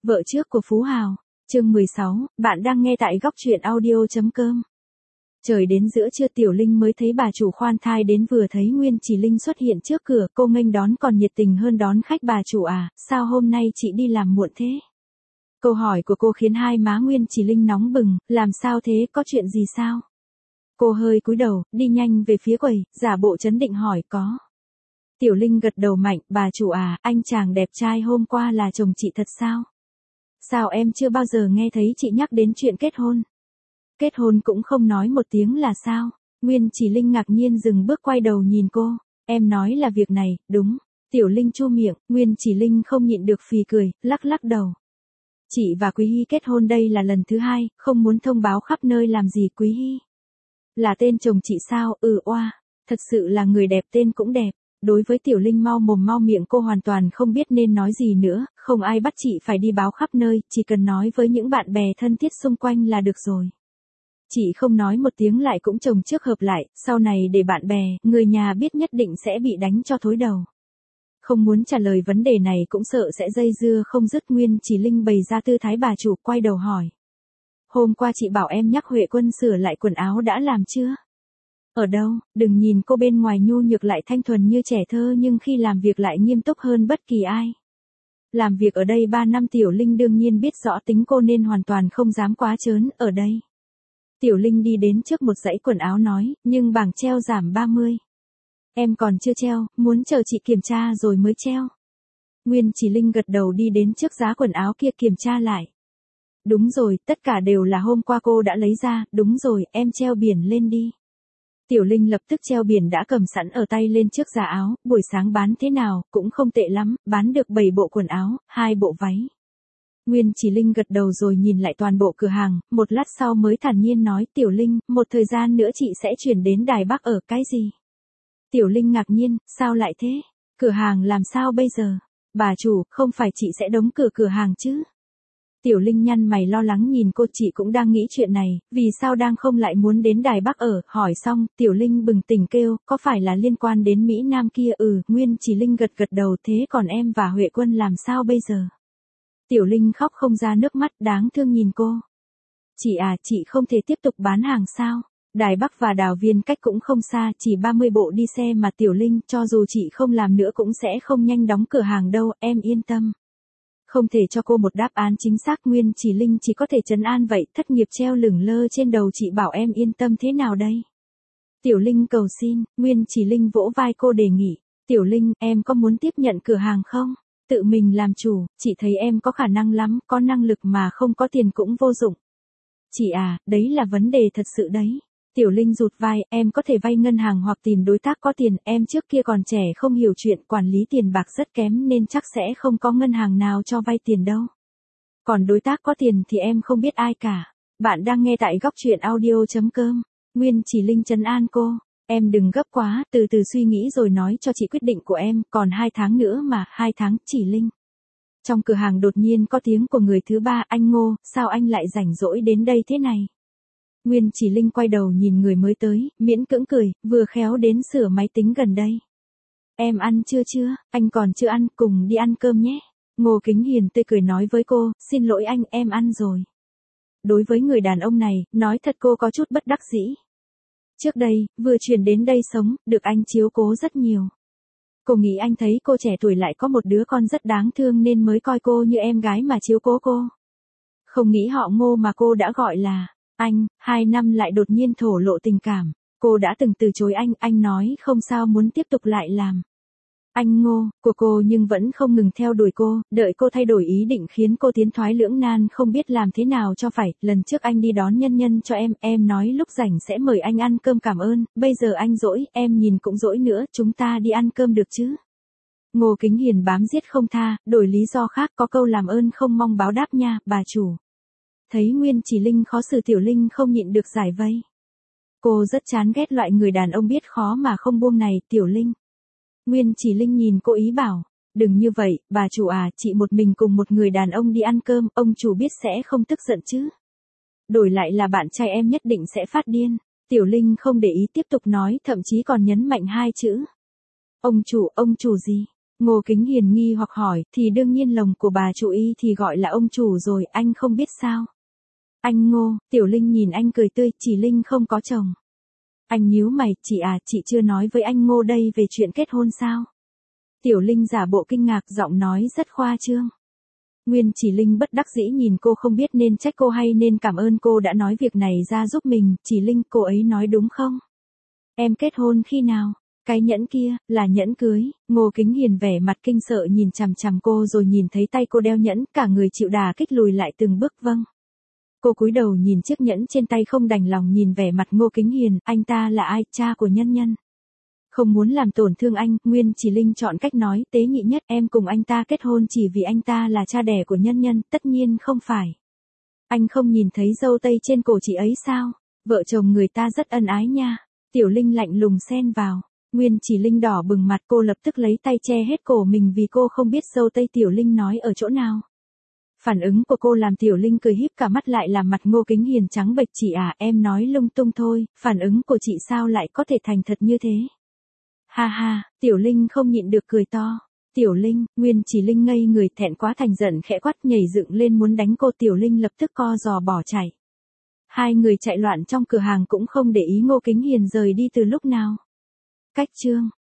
Vợ trước của Phú Hào, chương 16, bạn đang nghe tại góc truyện audio.com. Trời đến giữa trưa Tiểu Linh mới thấy bà chủ khoan thai đến, vừa thấy Nguyên Chỉ Linh xuất hiện trước cửa, cô nghênh đón còn nhiệt tình hơn đón khách. Bà chủ à, sao hôm nay chị đi làm muộn thế? Câu hỏi của cô khiến hai má Nguyên Chỉ Linh nóng bừng, làm sao thế, có chuyện gì sao? Cô hơi cúi đầu, đi nhanh về phía quầy, giả bộ trấn định hỏi có. Tiểu Linh gật đầu mạnh, bà chủ à, anh chàng đẹp trai hôm qua là chồng chị thật sao? Sao em chưa bao giờ nghe thấy chị nhắc đến chuyện kết hôn? Kết hôn cũng không nói một tiếng là sao? Nguyên Chỉ Linh ngạc nhiên dừng bước quay đầu nhìn cô. Em nói là việc này, đúng. Tiểu Linh chu miệng, Nguyên Chỉ Linh không nhịn được phì cười, lắc lắc đầu. Chị và Quý Hy kết hôn đây là lần thứ hai, không muốn thông báo khắp nơi làm gì. Quý Hy là tên chồng chị sao? Oa, thật sự là người đẹp, tên cũng đẹp. Đối với Tiểu Linh mau mồm mau miệng, cô hoàn toàn không biết nên nói gì nữa, không ai bắt chị phải đi báo khắp nơi, chỉ cần nói với những bạn bè thân thiết xung quanh là được rồi. Chị không nói một tiếng lại cũng chồng trước hợp lại, sau này để bạn bè, người nhà biết nhất định sẽ bị đánh cho thối đầu. Không muốn trả lời vấn đề này cũng sợ sẽ dây dưa không dứt. Nguyên Chỉ Linh bày ra tư thái bà chủ, quay đầu hỏi. Hôm qua chị bảo em nhắc Huệ Quân sửa lại quần áo, đã làm chưa? Ở đâu? Đừng nhìn cô bên ngoài nhu nhược lại thanh thuần như trẻ thơ, nhưng khi làm việc lại nghiêm túc hơn bất kỳ ai. Làm việc ở đây 3 năm Tiểu Linh đương nhiên biết rõ tính cô nên hoàn toàn không dám quá trớn. Ở đây. Tiểu Linh đi đến trước một dãy quần áo nói, nhưng bảng treo giảm 30. Em còn chưa treo, muốn chờ chị kiểm tra rồi mới treo. Nguyên Chỉ Linh gật đầu đi đến trước giá quần áo kia kiểm tra lại. Đúng rồi, tất cả đều là hôm qua cô đã lấy ra, đúng rồi, em treo biển lên đi. Tiểu Linh lập tức treo biển đã cầm sẵn ở tay lên trước giá áo, buổi sáng bán thế nào, cũng không tệ lắm, bán được 7 bộ quần áo, 2 bộ váy. Nguyên Chỉ Linh gật đầu rồi nhìn lại toàn bộ cửa hàng, một lát sau mới thản nhiên nói, Tiểu Linh, một thời gian nữa chị sẽ chuyển đến Đài Bắc. Ở cái gì? Tiểu Linh ngạc nhiên, sao lại thế? Cửa hàng làm sao bây giờ? Bà chủ, không phải chị sẽ đóng cửa hàng chứ? Tiểu Linh nhăn mày lo lắng nhìn cô, chị cũng đang nghĩ chuyện này, vì sao đang không lại muốn đến Đài Bắc ở. Hỏi xong, Tiểu Linh bừng tỉnh kêu, có phải là liên quan đến Mỹ Nam kia? Nguyên Chỉ Linh gật đầu, thế còn em và Huệ Quân làm sao bây giờ? Tiểu Linh khóc không ra nước mắt, đáng thương nhìn cô. Chị à, chị không thể tiếp tục bán hàng sao? Đài Bắc và Đào Viên cách cũng không xa, chỉ 30 bộ đi xe mà. Tiểu Linh, cho dù chị không làm nữa cũng sẽ không nhanh đóng cửa hàng đâu, em yên tâm. Không thể cho cô một đáp án chính xác. Nguyên Chỉ Linh chỉ có thể trấn an vậy, thất nghiệp treo lửng lơ trên đầu, chị bảo em yên tâm thế nào đây? Tiểu Linh cầu xin. Nguyên Chỉ Linh vỗ vai cô đề nghị. Tiểu Linh, em có muốn tiếp nhận cửa hàng không? Tự mình làm chủ, chị thấy em có khả năng lắm, có năng lực mà không có tiền cũng vô dụng. Chị à, đấy là vấn đề thật sự đấy. Tiểu Linh rụt vai, em có thể vay ngân hàng hoặc tìm đối tác có tiền, em trước kia còn trẻ không hiểu chuyện quản lý tiền bạc rất kém nên chắc sẽ không có ngân hàng nào cho vay tiền đâu. Còn đối tác có tiền thì em không biết ai cả. Bạn đang nghe tại góc truyện audio.com. Nguyên Chỉ Linh trấn an cô. Em đừng gấp quá, từ từ suy nghĩ rồi nói cho chị quyết định của em, còn 2 tháng nữa mà. 2 tháng. Chỉ Linh. Trong cửa hàng đột nhiên có tiếng của người thứ ba, anh Ngô, sao anh lại rảnh rỗi đến đây thế này? Nguyên Chỉ Linh quay đầu nhìn người mới tới, miễn cưỡng cười, vừa khéo đến sửa máy tính gần đây. Em ăn chưa? Anh còn chưa ăn, cùng đi ăn cơm nhé. Ngô Kính Hiền tươi cười nói với cô, xin lỗi anh, em ăn rồi. Đối với người đàn ông này, nói thật cô có chút bất đắc dĩ. Trước đây, vừa chuyển đến đây sống, được anh chiếu cố rất nhiều. Cô nghĩ anh thấy cô trẻ tuổi lại có một đứa con rất đáng thương nên mới coi cô như em gái mà chiếu cố cô. Không nghĩ họ Ngô mà cô đã gọi là anh, 2 năm lại đột nhiên thổ lộ tình cảm. Cô đã từng từ chối anh nói không sao muốn tiếp tục lại làm anh Ngô của cô nhưng vẫn không ngừng theo đuổi cô, đợi cô thay đổi ý định khiến cô tiến thoái lưỡng nan không biết làm thế nào cho phải. Lần trước anh đi đón nhân nhân cho em nói lúc rảnh sẽ mời anh ăn cơm cảm ơn, bây giờ anh rỗi, em nhìn cũng rỗi nữa, chúng ta đi ăn cơm được chứ? Ngô Kính Hiền bám giết không tha, đổi lý do khác, có câu làm ơn không mong báo đáp nha, bà chủ. Thấy Nguyên Chỉ Linh khó xử, Tiểu Linh không nhịn được giải vây. Cô rất chán ghét loại người đàn ông biết khó mà không buông này. Tiểu Linh. Nguyên Chỉ Linh nhìn cô ý bảo, đừng như vậy, bà chủ à, chị một mình cùng một người đàn ông đi ăn cơm, ông chủ biết sẽ không tức giận chứ? Đổi lại là bạn trai em nhất định sẽ phát điên. Tiểu Linh không để ý tiếp tục nói, thậm chí còn nhấn mạnh 2 chữ. Ông chủ gì? Ngô Kính Hiền nghi hoặc hỏi, thì đương nhiên lồng của bà chủ y thì gọi là ông chủ rồi, anh không biết sao? Anh Ngô, Tiểu Linh nhìn anh cười tươi, chỉ Linh không có chồng. Anh nhíu mày, chị chưa nói với anh Ngô đây về chuyện kết hôn sao? Tiểu Linh giả bộ kinh ngạc, giọng nói rất khoa trương. Nguyên Chỉ Linh bất đắc dĩ nhìn cô, không biết nên trách cô hay nên cảm ơn cô đã nói việc này ra giúp mình. Chỉ Linh, cô ấy nói đúng không? Em kết hôn khi nào? Cái nhẫn kia, là nhẫn cưới. Ngô Kính Hiền vẻ mặt kinh sợ nhìn chằm chằm cô, rồi nhìn thấy tay cô đeo nhẫn, cả người chịu đà kích lùi lại từng bước. Vâng. Cô cúi đầu nhìn chiếc nhẫn trên tay, không đành lòng nhìn vẻ mặt Ngô Kính Hiền. Anh ta là ai? Cha của Nhân Nhân. Không muốn làm tổn thương anh, Nguyên Chỉ Linh chọn cách nói tế nhị nhất, em cùng anh ta kết hôn chỉ vì anh ta là cha đẻ của Nhân Nhân, tất nhiên không phải. Anh không nhìn thấy dâu tây trên cổ chị ấy sao? Vợ chồng người ta rất ân ái nha. Tiểu Linh lạnh lùng xen vào. Nguyên Chỉ Linh đỏ bừng mặt, cô lập tức lấy tay che hết cổ mình vì cô không biết dâu tây Tiểu Linh nói ở chỗ nào. Phản ứng của cô làm Tiểu Linh cười híp cả mắt lại, làm mặt Ngô Kính Hiền trắng bệch. Chị à, em nói lung tung thôi, phản ứng của chị sao lại có thể thành thật như thế? Ha ha, Tiểu Linh không nhịn được cười to. Tiểu Linh, Nguyên Chỉ Linh ngây người, thẹn quá thành giận, khẽ quát, nhảy dựng lên muốn đánh cô. Tiểu Linh lập tức co giò bỏ chạy. Hai người chạy loạn trong cửa hàng cũng không để ý Ngô Kính Hiền rời đi từ lúc nào. Cách chương